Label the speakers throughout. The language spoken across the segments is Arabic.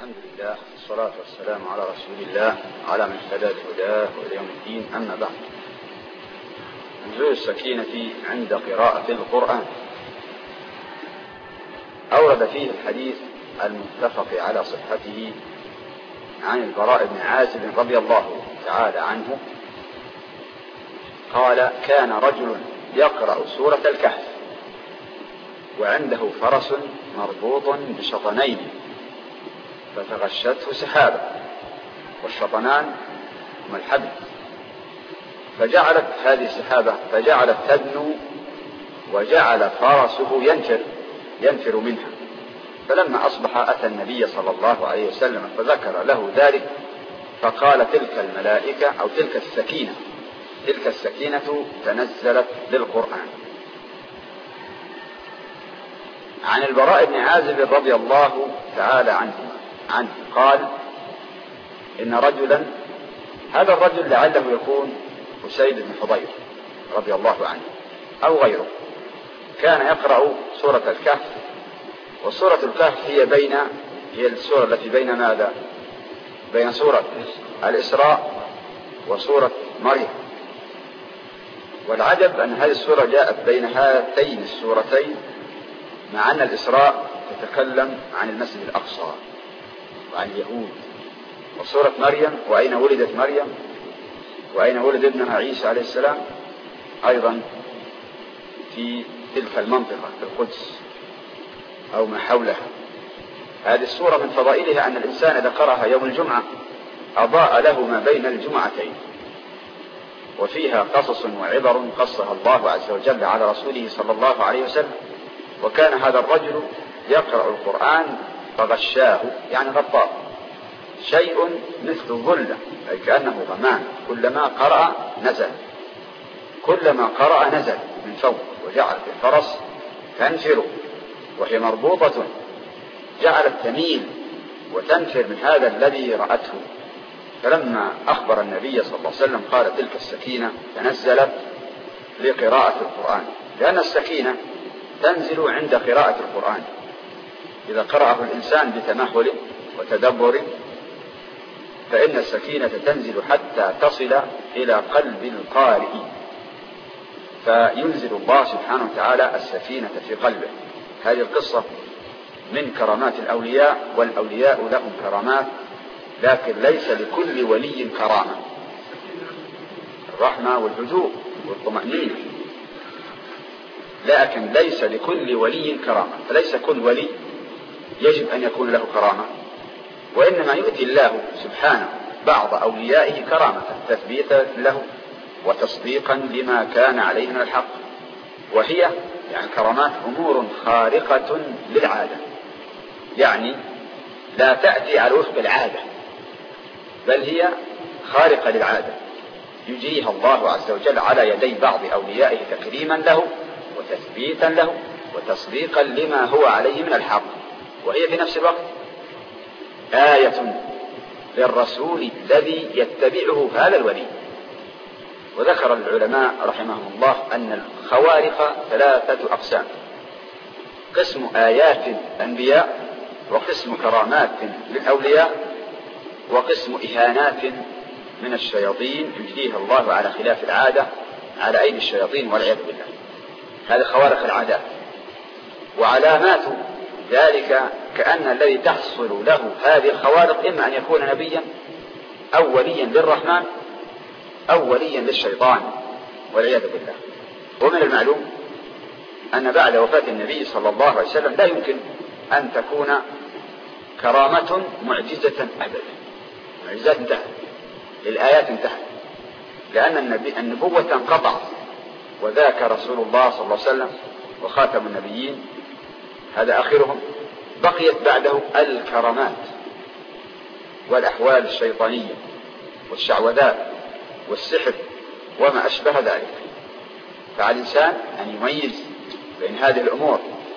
Speaker 1: الحمد لله والصلاة والسلام على رسول الله على من اهتدى بهداه وإلى يوم الدين. أما بعد، نزول السكينة عند قراءة القرآن. أورد فيه الحديث المتفق على صحته عن البراء بن عازب رضي الله تعالى عنه قال: كان رجل يقرأ سورة الكهف وعنده فرس مربوط بشطنين فتغشته سحابة، والشطنان هما الحبل، فجعلت هذه السحابة تدنو، وجعل فرسه ينفر منها. فلما أصبح أتى النبي صلى الله عليه وسلم فذكر له ذلك، فقال: تلك الملائكة أو تلك السكينة تنزلت للقرآن. عن البراء بن عازب رضي الله تعالى عنه قال: إن رجلا، هذا الرجل لعله يكون أسيد بن حضير رضي الله عنه أو غيره، كان يقرأ سورة الكهف. وسورة الكهف هي السورة التي بين ماذا؟ بين سورة الإسراء وسورة مريم. والعجب أن هذه السورة جاءت بين هاتين السورتين، مع أن الإسراء تتكلم عن المسجد الأقصى وعن اليهود، وسورة مريم وأين ولدت مريم وأين ولد ابنها عيسى عليه السلام أيضا في تلك المنطقة في القدس أو ما حولها. هذه السورة من فضائلها أن الإنسان إذا قرأها يوم الجمعة أضاء له ما بين الجمعتين، وفيها قصص وعبر قصها الله عز وجل على رسوله صلى الله عليه وسلم. وكان هذا الرجل يقرأ القرآن فغشاه، يعني غطاه شيء مثل الظلة، أي كأنه غمام، كلما قرأ نزل من فوق، وجعل الفرس تنفر وهي مربوطة، جعلت تميل وتنفر من هذا الذي رأته. فلما أخبر النبي صلى الله عليه وسلم قال: تلك السكينة تنزلت لقراءة القرآن، لأن السكينة تنزل عند قراءة القرآن. إذا قرأه الإنسان بتمهل وتدبر فإن السكينة تنزل حتى تصل إلى قلب القارئ، فينزل الله سبحانه وتعالى السكينة في قلبه. هذه القصة من كرامات الأولياء، والأولياء لهم كرامات، لكن ليس لكل ولي كرامة. الرحمة والهدوء والطمأنينة، لكن ليس لكل ولي كرامة. فليس كل ولي يجب أن يكون له كرامة، وإنما يؤتي الله سبحانه بعض أوليائه كرامة تثبيتا له وتصديقا لما كان عليه من الحق. وهي يعني كرامات أمور خارقة للعادة، يعني لا تأتي على وفق العادة، بل هي خارقة للعادة، يجريها الله عز وجل على يدي بعض أوليائه تكريما له وتثبيتا له وتصديقا لما هو عليه من الحق. وهي في نفس الوقت آية للرسول الذي يتبعه هذا الولي. وذكر العلماء رحمهم الله أن الخوارق 3 أقسام: قسم آيات الأنبياء، وقسم كرامات للأولياء، وقسم إهانات من الشياطين يجريها الله على خلاف العادة على أيدي الشياطين والعياذ بالله. هذه خوارق العادات. وعلامات ذلك كأن الذي تحصل له هذه الخوارق إما أن يكون نبيا أو وليا للرحمن أو وليا للشيطان والعياذ بالله. ومن المعلوم أن بعد وفاة النبي صلى الله عليه وسلم لا يمكن أن تكون كرامة معجزة أبدا. المعجزات انتهت، الآيات انتهت، لأن النبوة انقطعت، وذاك رسول الله صلى الله عليه وسلم وخاتم النبيين، هذا آخرهم. بقيت بعده الكرامات والأحوال الشيطانية والشعوذات والسحر وما أشبه ذلك. فعلى الإنسان أن يميز بين هذه الأمور.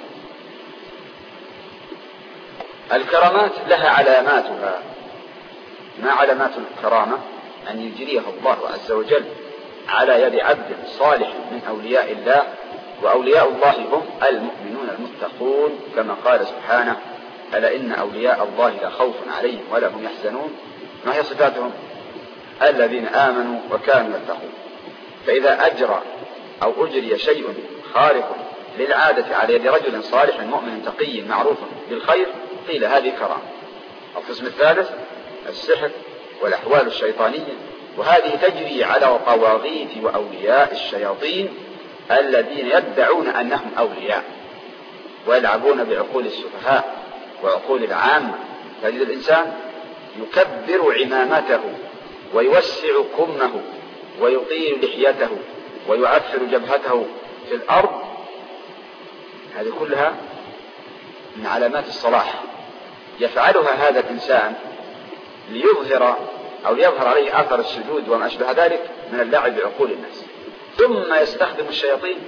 Speaker 1: الكرامات لها علاماتها. ما علامات الكرامة؟ أن يجريها الله عز وجل على يد عبد صالح من أولياء الله، وأولياء الله هم المؤمنون المتقون، كما قال سبحانه: ألا إن أولياء الله لا خوف عليهم ولا هم يحزنون. ما هي صفاتهم؟ الذين آمنوا وكانوا يتقون. فإذا أجرى أو أجري شيء خارق للعادة على يد رجل صالح مؤمن تقي معروف بالخير قيل هذه كرامة. القسم الثالث السحر والأحوال الشيطانية، وهذه تجري على طواغيت وأولياء الشياطين الذين يدعون أنهم أولياء ويلعبون بعقول السفهاء وعقول العامة. تجد الإنسان يكبر عمامته ويوسع كمه ويطيل لحيته ويعفر جبهته في الأرض، هذه كلها من علامات الصلاح. يفعلها هذا الإنسان ليظهر أو يظهر عليه أثر السجود وما أشبه ذلك من اللعب بعقول الناس، ثم يستخدم الشياطين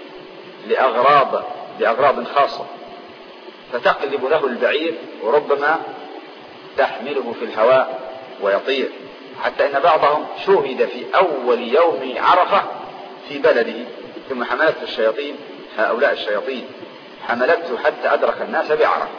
Speaker 1: لأغراض خاصة، فتقلب له البعير وربما تحمله في الهواء ويطير، حتى إن بعضهم شوهد في أول يوم عرفة في بلده، ثم حملته الشياطين، هؤلاء الشياطين حملته حتى أدرك الناس بعرفة.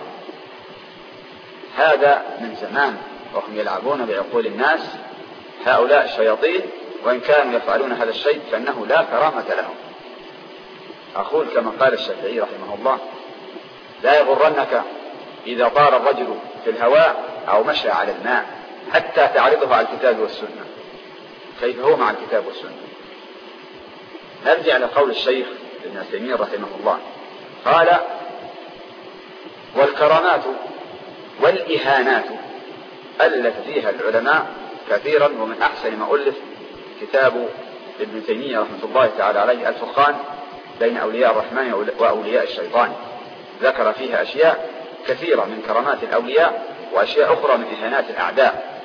Speaker 1: هذا من زمان وهم يلعبون بعقول الناس هؤلاء الشياطين، وإن كانوا يفعلون هذا الشيء فإنه لا كرامة لهم. أقول كما قال الشافعي رحمه الله: لا يغرنك إذا طار الرجل في الهواء أو مشى على الماء حتى تعرضه على الكتاب والسنة. كيف هو مع الكتاب والسنة؟ نرجع لقول الشيخ ابن تيمية رحمه الله، قال: والكرامات والإهانات التي فيها العلماء كثيرا، ومن أحسن ما ألف كتاب ابن تيمية رحمة الله تعالى عليه الفرقان بين أولياء الرحمن وأولياء الشيطان، ذكر فيها أشياء كثيرة من كرامات الأولياء وأشياء أخرى من إهانات الأعداء.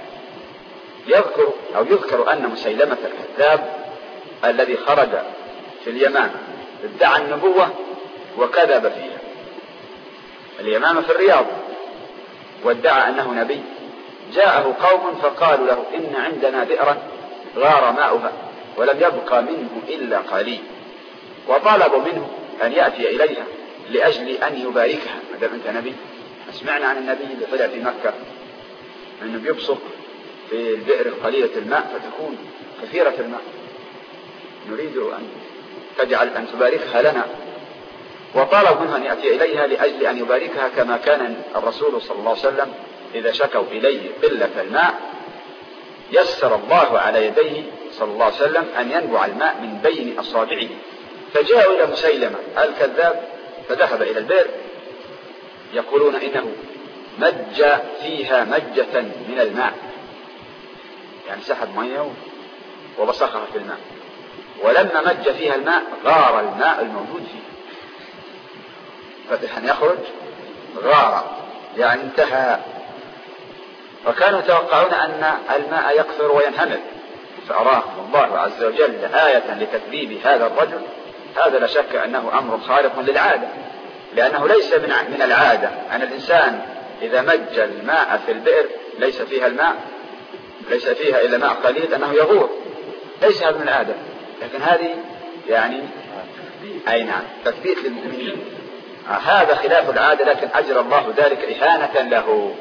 Speaker 1: يذكر أن مسيلمة الكذاب الذي خرج في اليمامة ادعى النبوة وكذب فيها. اليمامة في الرياض، وادعى أنه نبي. جاءه قوم فقالوا له: إن عندنا بئرا غار ماؤها ولم يبقى منه إلا قليل، وطلبوا منه أن يأتي إليها لأجل أن يباركها. ما دام أنت نبي، سمعنا عن النبي اللي طلع في مكة أنه بيبصق في البئر قليلة الماء فتكون كثيرة الماء، نريد أن تجعل أن تباركها لنا. وطلب منه أن يأتي إليها لأجل أن يباركها، كما كان الرسول صلى الله عليه وسلم إذا شكوا إليه قلة الماء يسر الله على يديه صلى الله عليه وسلم أن ينبع الماء من بين أصابعه. فجاءوا إلى مسيلمة الكذاب فذهب إلى البئر، يقولون إنه مج فيها مجة من الماء، يعني سحب مياه وبصقها في الماء، ولما مج فيها الماء غار الماء الموجود فيه، فتح أن يخرج غار يعني انتهى. وكانوا يتوقعون أن الماء يكثر وينهمر، فأراهم الله عز وجل آية لتكذيب هذا الرجل. هذا لا شك أنه أمر خارق للعادة، لأنه ليس من العادة أن الإنسان إذا مج الماء في البئر ليس فيها إلا ماء قليل أنه يغور، ليس هذا من العادة. لكن هذه يعني أي نعم تثبيت للمؤمنين، هذا خلاف العادة، لكن أجرى الله ذلك إهانة له.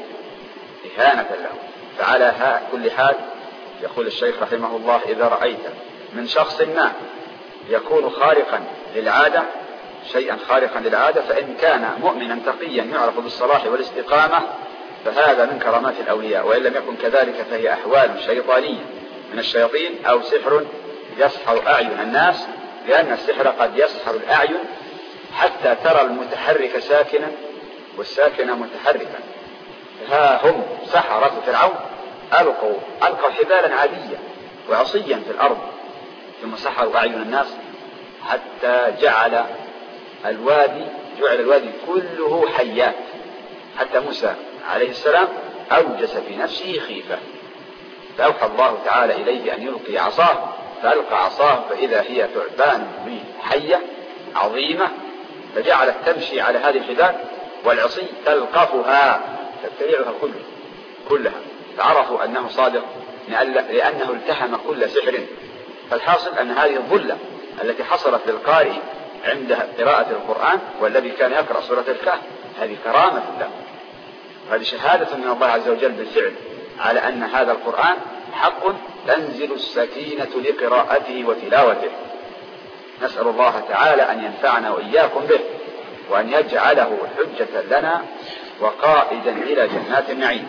Speaker 1: فعلى كل حال يقول الشيخ رحمه الله: إذا رأيت من شخص ما يكون خارقا للعادة، شيئا خارقا للعادة، فإن كان مؤمنا تقيا يعرف بالصلاح والاستقامة فهذا من كرامات الأولياء، وإن لم يكن كذلك فهي أحوال شيطانية من الشياطين أو سحر يسحر أعين الناس، لأن السحر قد يسحر الأعين حتى ترى المتحرك ساكنا والساكن متحركا. ها هم سحرة فرعون ألقوا حبالا عادية وعصيا في الأرض، ثم سحروا أعين الناس حتى جعل الوادي كله حيات، حتى موسى عليه السلام أوجس في نفسه خيفة، فأوحى الله تعالى إليه أن يلقي عصاه، فألقى عصاه فإذا هي ثعبان حية عظيمة، فجعلت تمشي على هذه الحبال، والعصي تلقفها تبتلعها كلها، فعرفوا أنه صادق لأنه التهم كل سحر. فالحاصل أن هذه الظلة التي حصلت للقارئ عند قراءة القرآن والذي كان يقرأ سورة الكهف هذه كرامة له، هذه شهادة من الله عز وجل بالفعل على أن هذا القرآن حق تنزل السكينة لقراءته وتلاوته. نسأل الله تعالى أن ينفعنا وإياكم به، وأن يجعله حجة لنا وقائدا إلى جنات النعيم.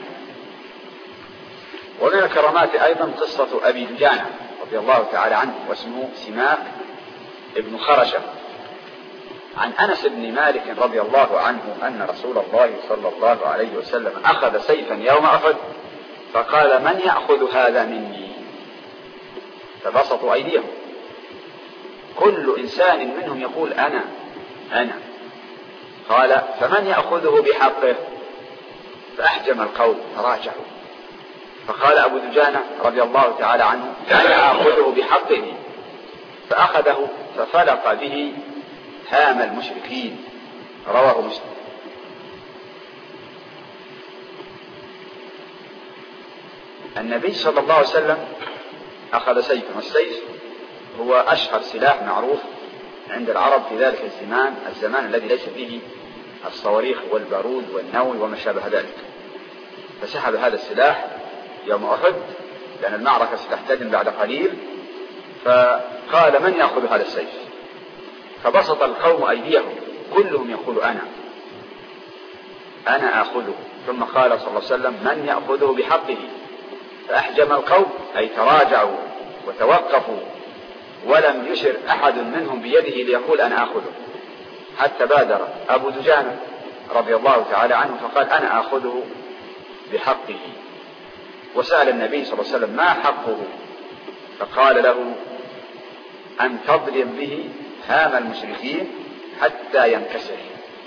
Speaker 1: ومن الكرامات أيضا قصة أبي دجانة رضي الله تعالى عنه، واسمه سماك ابن خرشة، عن أنس بن مالك رضي الله عنه أن رسول الله صلى الله عليه وسلم أخذ سيفا يوم أحد فقال: من يأخذ هذا مني؟ فبسطوا أيديهم، كل إنسان منهم يقول أنا. قال: فمن يأخذه بحقه؟ فأحجم القوم فراجعوا. فقال أبو دجانة رضي الله تعالى عنه: أنا آخذه بحقه. فأخذه ففلق به هام المشركين. رواه مسلم. النبي صلى الله عليه وسلم أخذ سيفا، والسيف هو أشهر سلاح معروف عند العرب في ذلك الزمان الذي ليس فيه الصواريخ والبارود والنووي وما شابه ذلك. فسحب هذا السلاح يوم أحد لأن المعركة ستحتدم بعد قليل، فقال: من يأخذ هذا السيف؟ فبسط القوم أيديهم، كلهم يقول أنا آخذه. ثم قال صلى الله عليه وسلم: من يأخذه بحقه؟ فأحجم القوم، أي تراجعوا وتوقفوا، ولم يشر أحد منهم بيده ليقول أنا آخذه، حتى بادر أبو دجانة رضي الله تعالى عنه فقال: أنا آخذه بحقه. وسأل النبي صلى الله عليه وسلم: ما حقه؟ فقال له: أن تضرب به هام المشركين حتى ينكسر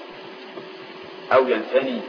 Speaker 1: أو ينثني.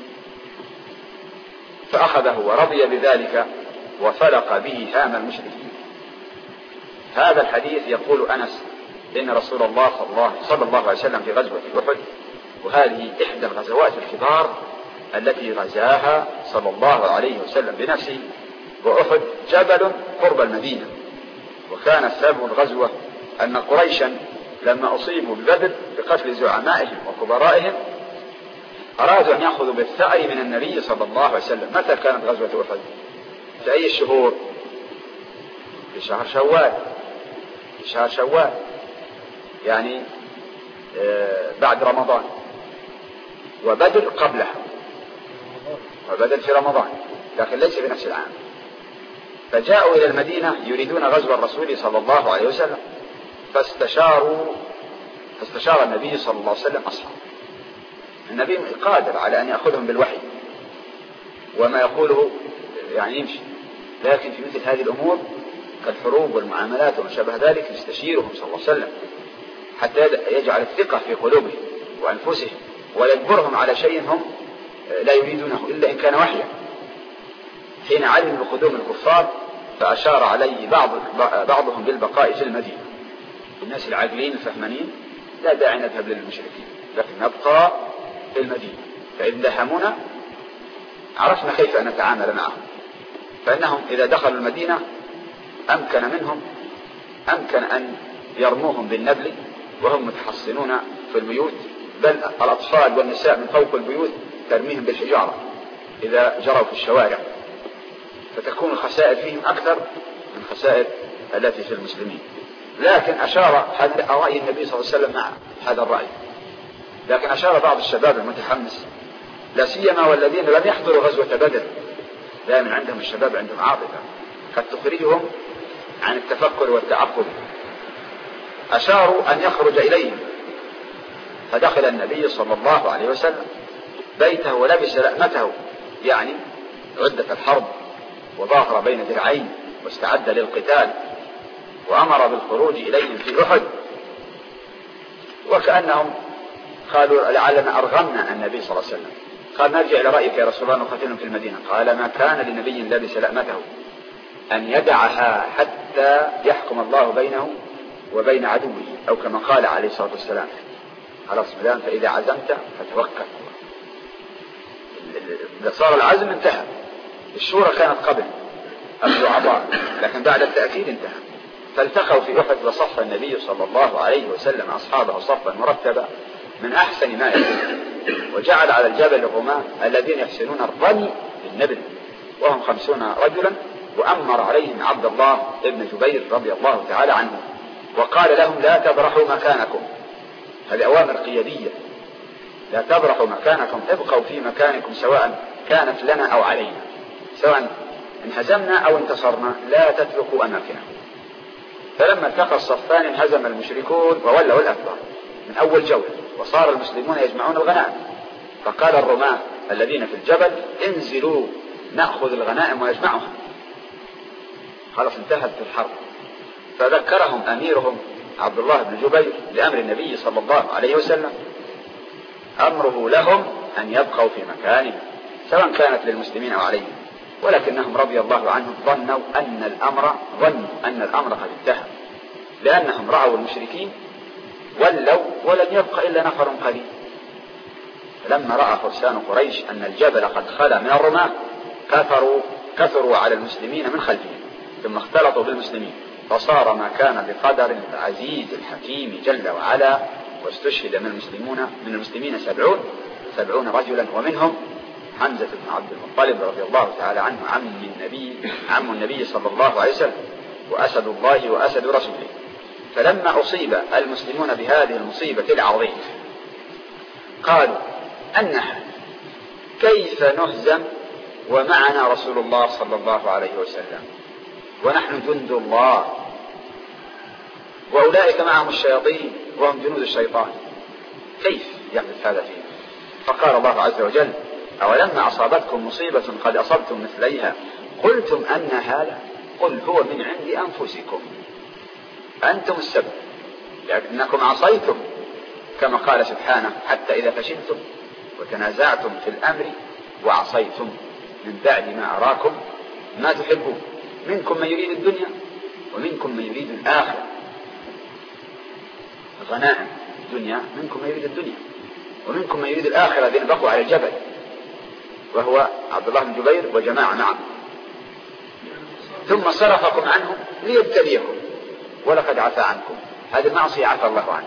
Speaker 1: فأخذه ورضي بذلك وفلق به هام المشركين. هذا الحديث يقول أنس إن رسول الله صلى الله عليه وسلم في غزوة أحد، وهذه إحدى الغزوات الكبار التي غزاها صلى الله عليه وسلم بنفسه، وأحد جبل قرب المدينة. وكان سبب الغزوة أن قريشا لما أصيبوا ببدر بقتل زعمائهم وكبرائهم أرادوا أن يأخذوا بالثأر من النبي صلى الله عليه وسلم. متى كانت غزوة أحد؟ في أي الشهور؟ في شهر شوال، يعني بعد رمضان، وبدر قبلها، وبدر في رمضان لكن ليس في نفس العام. فجاءوا إلى المدينة يريدون غزو الرسول صلى الله عليه وسلم، فاستشار النبي صلى الله عليه وسلم أصحابه. النبي قادر على أن يأخذهم بالوحي وما يقوله يعني يمشي، لكن في مثل هذه الأمور كالحروب والمعاملات وما شابه ذلك يستشيرهم صلى الله عليه وسلم حتى يجعل الثقة في قلوبهم وأنفسهم، ويجبرهم على شيء هم لا يريدونه إلا إن كان وحيا. حين علموا بقدوم الكفار فأشار عليه بعضهم بالبقاء في المدينة. الناس العاقلين الفهمانين لا داعي نذهب للمشركين، لكن نبقى في المدينة، فإذا دهمونا عرفنا كيف أن نتعامل معهم. فإنهم إذا دخلوا المدينة أمكن أن يرموهم بالنبل وهم متحصنون في البيوت، بل الأطفال والنساء من فوق البيوت ترميهم بالحجارة إذا جروا في الشوارع، فتكون الخسائر فيهم أكثر من الخسائر التي في المسلمين. لكن أشار رأي النبي صلى الله عليه وسلم مع هذا الرأي، لكن أشار بعض الشباب المتحمس لا سيما والذين لم يحضروا غزوة بدر، دائما عندهم الشباب عندهم عاطفة قد تخرجهم عن التفكر والتعقل. أشاروا أن يخرج إليهم، فدخل النبي صلى الله عليه وسلم بيته ولبس لأمته، يعني عدة الحرب، وظاهر بين درعين واستعد للقتال، وأمر بالخروج إليهم في أحد. وكأنهم قالوا لعلنا أرغمنا النبي صلى الله عليه وسلم. قال: نرجع إلى رأيك يا رسول الله نقاتلهم في المدينة. قال: ما كان لنبي لبس لأمته أن يدعها حتى يحكم الله بينه وبين عدوه، أو كما قال عليه الصلاة والسلام: خلاص مدام فإذا عزمت فتوكل. إذا صار العزم انتهى. الشورى كانت قبل الضعفاء، لكن بعد التأكيد انتهى. فالتقوا في أحد وصف النبي صلى الله عليه وسلم أصحابه صفا مرتبا، من أحسن ما يكون، وجعل على الجبل الرماة الذين يحسنون الرمي بالنبل وهم 50 رجلا، وأمر عليهم عبد الله بن جبير رضي الله تعالى عنه، وقال لهم لا تبرحوا مكانكم. هذه أوامر قيادية، لا تبرحوا مكانكم، ابقوا في مكانكم سواء كانت لنا أو علينا، سواء انهزمنا أو انتصرنا، لا تتركوا أماكنكم. فلما التقى الصفان انهزم المشركون وولوا الأكبر من أول جولة، وصار المسلمون يجمعون الغنائم، فقال الرماة الذين في الجبل انزلوا نأخذ الغنائم ونجمعها، خلاص انتهت الحرب. فذكرهم أميرهم عبد الله بن جبير لأمر النبي صلى الله عليه وسلم، أمره لهم أن يبقوا في مكانهم سواء كانت للمسلمين أو عليهم، ولكنهم رضي الله عنهم ظنوا أن الأمر قد انتهى، لأنهم رأوا المشركين ولوا ولم يبق إلا نفر قليل. فلما رأى فرسان قريش أن الجبل قد خلا من الرماة كثروا على المسلمين من خلفهم، ثم اختلطوا بالمسلمين، فصار ما كان بقدر العزيز الحكيم جل وعلا، واستشهد من المسلمين 70 رجلا، ومنهم حمزة بن عبد المطلب رضي الله تعالى عنه عم النبي صلى الله عليه وسلم، وأسد الله وأسد رسوله. فلما أصيب المسلمون بهذه المصيبة العظيمة قالوا أنها كيف نهزم ومعنا رسول الله صلى الله عليه وسلم ونحن جند الله، وأولئك معهم الشياطين وهم جنود الشيطان، كيف يحدث هذا فيه؟ فقال الله عز وجل أولما أصابتكم مصيبة قد أصبتم مثليها قلتم أن هذا، قل هو من عند أنفسكم أنتم السبب لأنكم عصيتم، كما قال سبحانه حتى إذا فشلتم وتنازعتم في الأمر وعصيتم من بعد ما أراكم ما تحبون، منكم من يريد الدنيا ومنكم من يريد الآخرة. غنائم الدنيا، منكم من يريد الدنيا ومنكم من يريد الآخرة، الذين بقوا على الجبل، وهو عبد الله بن جبير وجماعة معه، ثم صرفكم عنهم ليبتليكم ولقد عفى عنكم. هذه المعصية عفى الله عنها.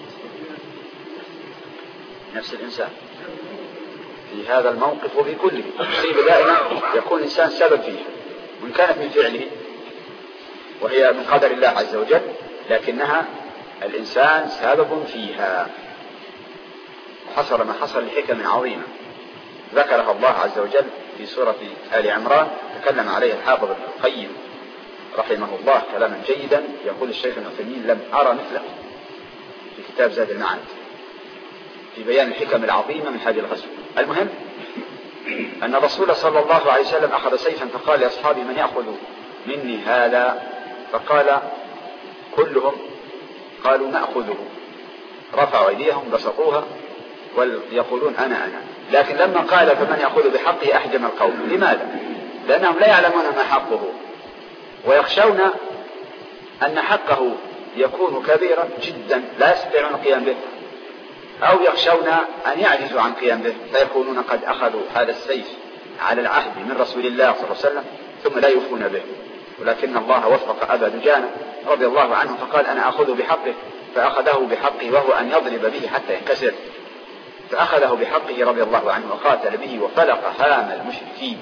Speaker 1: نفس الإنسان في هذا الموقف وفي كله مصيبة دائما يكون الإنسان سبب فيها، وإن كانت من فعله وهي من قدر الله عز وجل، لكنها الإنسان سبب فيها. حصل ما حصل لحكم عظيمة ذكرها الله عز وجل في سورة آل عمران، تكلم عليها الحافظ ابن القيم رحمه الله كلاما جيدا، يقول الشيخ ابن عثيمين لم أرى مثله في كتاب زاد المعاد في بيان الحكم العظيمة من هذه الغزوة. المهم أن الرسول صلى الله عليه وسلم أخذ سيفا فقال لأصحابه من يأخذ مني هذا؟ فقال كلهم قالوا نأخذه، رفعوا أيديهم بسطوها ويقولون أنا. لكن لما قال فمن يأخذ بحقه أحجم القوم. لماذا؟ لأنهم لا يعلمون ما حقه، ويخشون أن حقه يكون كبيرا جدا لا يستطيعون القيام به، أو يخشون أن يعجزوا عن القيام به، فيكونون قد أخذوا هذا السيف على العهد من رسول الله صلى الله عليه وسلم ثم لا يوفون به. ولكن الله وفق أبا دجانة رضي الله عنه فقال أنا أخذ بحقه، فأخذه بحقه وهو أن يضرب به حتى ينكسر، فأخذه بحقه رضي الله عنه وقاتل به وفلق هام المشركين.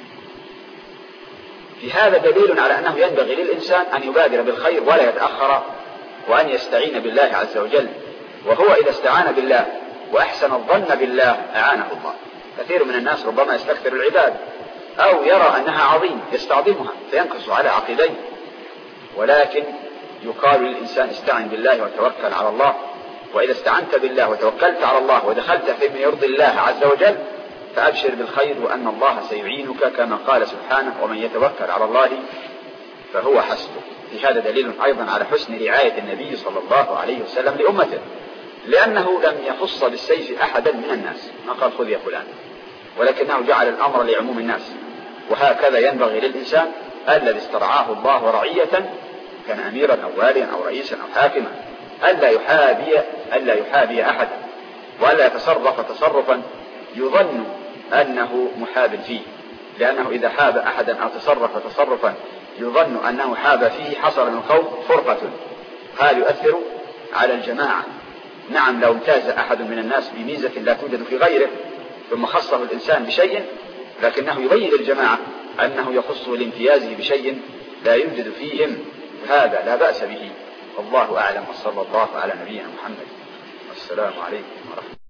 Speaker 1: في هذا دليل على أنه ينبغي للإنسان أن يبادر بالخير ولا يتأخر، وأن يستعين بالله عز وجل، وهو إذا استعان بالله وأحسن الظن بالله أعانه الله. كثير من الناس ربما يستكثر العباد أو يرى أنها عظيم يستعظمها فينكس على عقبيه، ولكن يقال للإنسان استعن بالله وتوكل على الله. وإذا استعنت بالله وتوكلت على الله ودخلت فيما يرضي الله عز وجل فأبشر بالخير وأن الله سيعينك، كما قال سبحانه ومن يتوكل على الله فهو حسبه. في هذا دليل أيضا على حسن رعاية النبي صلى الله عليه وسلم لأمته، لأنه لم يخص بالسيف أحدا من الناس، ما قال خذ يا فلان، ولكنه جعل الأمر لعموم الناس. وهكذا ينبغي للإنسان الذي استرعاه الله رعية كان أميرا أو واليا أو رئيسا أو حاكما ألا يحابي أحدا، وألا يتصرف تصرفا يظن أنه محاب فيه، لأنه إذا حاب أحدا أو تصرف تصرفا يظن أنه حاب فيه حصل من القوم فرقة، هذا يؤثر على الجماعة نعم لو امتاز أحد من الناس بميزة لا توجد في غيره ثم خصه الإنسان بشيء، لكنه يبين للجماعة أنه يخص لامتيازه بشيء لا يوجد فيهم، هذا لا بأس به. والله أعلم، وصلى الله على نبينا محمد. والسلام عليكم ورحمة الله.